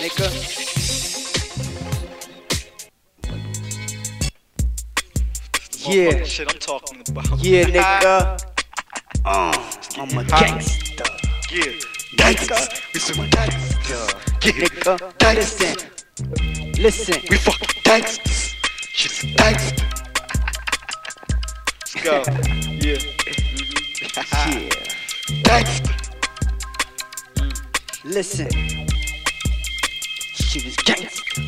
nigga. Yeah, shit I'm talking about. yeah, nigga. I'm a gangster. Yeah, gangsters. We some gangsters. Yeah, Nigga, listen. we fucking gangsters. Shit's gangster. Let's go. Yeah. Yeah, Gangster. listen. Shit is gangster.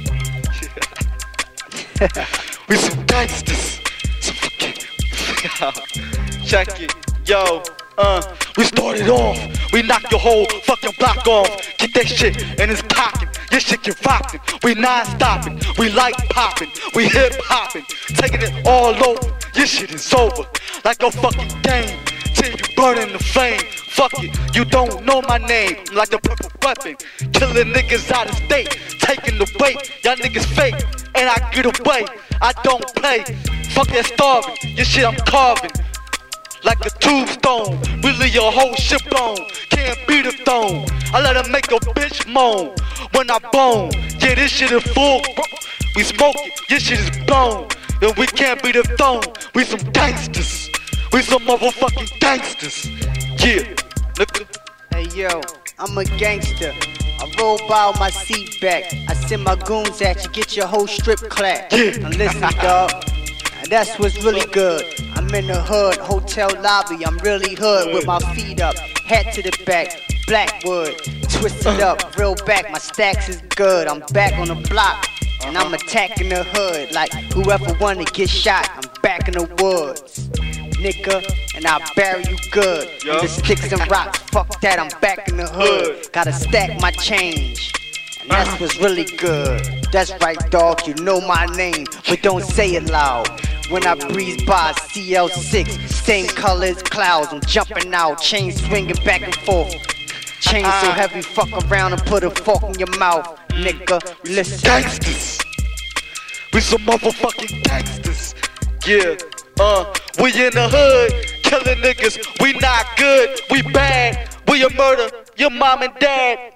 We some gangsters. Some fucking. Check it. Yo, we started off. We knocked your whole fucking block off. Get that shit and it's cocking. Your shit get rocking. We non-stopping. We light popping. We hip hopping. Taking it all over. Your shit is over. Like a fucking game. Till you burn in the flame. Fuck it, you don't know my name. I'm like a purple weapon. Killing niggas out of state. Taking the weight. Y'all niggas fake. And I get away. I don't play. Fuck that starving. Your shit I'm carving. Like a tombstone, really your whole shit blown. Can't beat the throne. I let her make a bitch moan when I bone. Yeah, this shit is full. We smoke it, this shit is blown. And we can't beat the throne. We some gangsters. We some motherfucking gangsters. Yeah, nigga. Hey yo, I'm a gangster. I roll by with my seat back. I send my goons at you, get your whole strip clap. Yeah. Now listen, dog. That's what's really good. I'm in the hood, hotel lobby. I'm really hood with my feet up, hat to the back, Blackwood, twisted up, real back. My stacks is good. I'm back on the block, and I'm attacking the hood. Like whoever wanna get shot, I'm back in the woods, nigga, and I'll bury you good. Yo. The sticks and rocks, fuck that. I'm back in the hood. Gotta stack my change. And that's what's really good. That's right, dog, you know my name, but don't say it loud. When I breeze by CL6, same color as clouds, I'm jumping out, chain swinging back and forth. Chain so heavy, fuck around and put a fork in your mouth, nigga. Listen. Gangsters. We some motherfucking gangsters. Yeah, we in the hood, killing niggas. We not good, we bad. We a murder, your mom and dad.